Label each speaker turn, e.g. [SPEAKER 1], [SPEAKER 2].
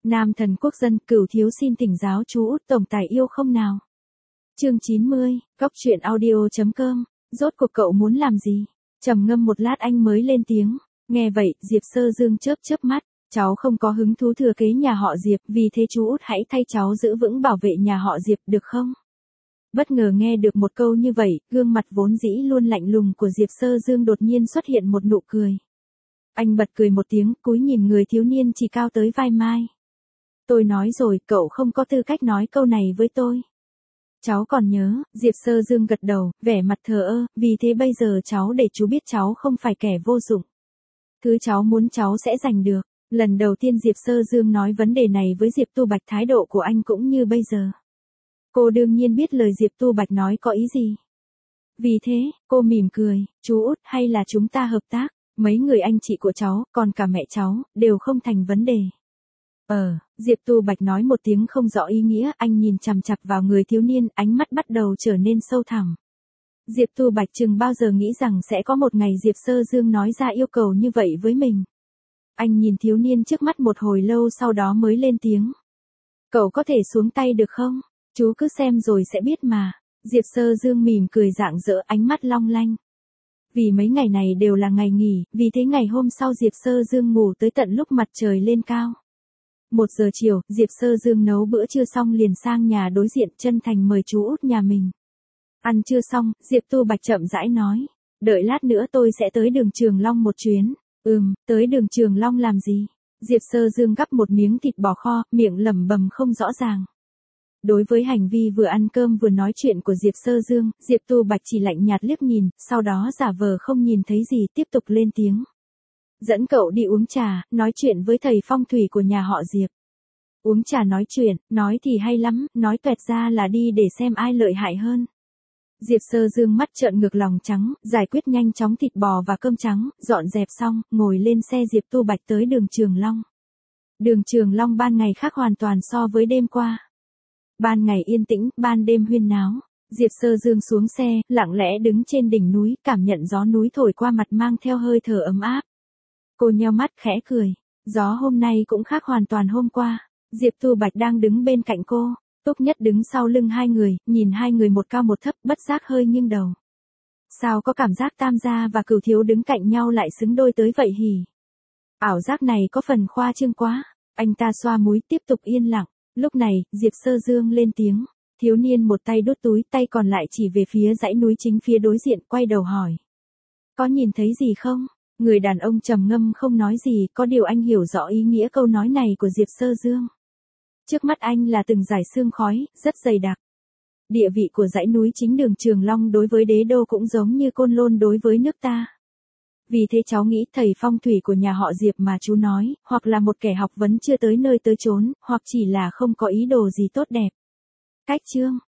[SPEAKER 1] Nam thần quốc dân, Cửu thiếu xin thỉnh giáo chú Út tổng tài yêu không nào. Chương 90, Góc truyện audio.com. Rốt cuộc cậu muốn làm gì? Trầm ngâm một lát anh mới lên tiếng. Nghe vậy, Diệp Sơ Dương chớp chớp mắt. Cháu không có hứng thú thừa kế nhà họ Diệp, vì thế chú Út hãy thay cháu giữ vững bảo vệ nhà họ Diệp được không? Bất ngờ nghe được một câu như vậy, gương mặt vốn dĩ luôn lạnh lùng của Diệp Sơ Dương đột nhiên xuất hiện một nụ cười. Anh bật cười một tiếng, cúi nhìn người thiếu niên chỉ cao tới vai mai. Tôi nói rồi, cậu không có tư cách nói câu này với tôi. Cháu còn nhớ, Diệp Sơ Dương gật đầu, vẻ mặt thờ ơ, vì thế bây giờ cháu để chú biết cháu không phải kẻ vô dụng. Thứ cháu muốn cháu sẽ giành được. Lần đầu tiên Diệp Sơ Dương nói vấn đề này với Diệp Tu Bạch, thái độ của anh cũng như bây giờ. Cô đương nhiên biết lời Diệp Tu Bạch nói có ý gì. Vì thế, cô mỉm cười, chú Út hay là chúng ta hợp tác, mấy người anh chị của cháu, còn cả mẹ cháu, đều không thành vấn đề. Diệp Tu Bạch nói một tiếng không rõ ý nghĩa, anh nhìn chằm chằm vào người thiếu niên, ánh mắt bắt đầu trở nên sâu thẳm. Diệp Tu Bạch chừng bao giờ nghĩ rằng sẽ có một ngày Diệp Sơ Dương nói ra yêu cầu như vậy với mình. Anh nhìn thiếu niên trước mắt một hồi lâu sau đó mới lên tiếng. Cậu có thể xuống tay được không? Chú cứ xem rồi sẽ biết mà. Diệp Sơ Dương mỉm cười rạng rỡ, ánh mắt long lanh. Vì mấy ngày này đều là ngày nghỉ, vì thế ngày hôm sau Diệp Sơ Dương ngủ tới tận lúc mặt trời lên cao. 1 giờ chiều, Diệp Sơ Dương nấu bữa trưa xong liền sang nhà đối diện, chân thành mời chú Út nhà mình. Ăn trưa xong, Diệp Tu Bạch chậm rãi nói. Đợi lát nữa tôi sẽ tới đường Trường Long một chuyến. Tới đường Trường Long làm gì? Diệp Sơ Dương gắp một miếng thịt bò kho, miệng lẩm bẩm không rõ ràng. Đối với hành vi vừa ăn cơm vừa nói chuyện của Diệp Sơ Dương, Diệp Tu Bạch chỉ lạnh nhạt liếc nhìn, sau đó giả vờ không nhìn thấy gì, tiếp tục lên tiếng. Dẫn cậu đi uống trà, nói chuyện với thầy phong thủy của nhà họ Diệp. Uống trà nói chuyện, nói thì hay lắm, nói toẹt ra là đi để xem ai lợi hại hơn. Diệp Sơ Dương mắt trợn ngược lòng trắng, giải quyết nhanh chóng thịt bò và cơm trắng, dọn dẹp xong, ngồi lên xe Diệp Tu Bạch tới đường Trường Long. Đường Trường Long ban ngày khác hoàn toàn so với đêm qua. Ban ngày yên tĩnh, ban đêm huyên náo. Diệp Sơ Dương xuống xe, lặng lẽ đứng trên đỉnh núi, cảm nhận gió núi thổi qua mặt mang theo hơi thở ấm áp. Cô nheo mắt khẽ cười. Gió hôm nay cũng khác hoàn toàn hôm qua. Diệp Tu Bạch đang đứng bên cạnh cô. Túc Nhất đứng sau lưng hai người, nhìn hai người một cao một thấp, bất giác hơi nghiêng đầu. Sao có cảm giác Tam gia và Cửu thiếu đứng cạnh nhau lại xứng đôi tới vậy hỉ? Ảo giác này có phần khoa trương quá. Anh ta xoa mũi tiếp tục yên lặng. Lúc này, Diệp Sơ Dương lên tiếng. Thiếu niên một tay đút túi, tay còn lại chỉ về phía dãy núi chính phía đối diện, quay đầu hỏi. Có nhìn thấy gì không? Người đàn ông trầm ngâm không nói gì, có điều anh hiểu rõ ý nghĩa câu nói này của Diệp Sơ Dương. Trước mắt anh là từng dải sương khói, rất dày đặc. Địa vị của dãy núi chính đường Trường Long đối với đế đô cũng giống như Côn Lôn đối với nước ta. Vì thế cháu nghĩ thầy phong thủy của nhà họ Diệp mà chú nói, hoặc là một kẻ học vấn chưa tới nơi tới chốn, hoặc chỉ là không có ý đồ gì tốt đẹp. Cách chương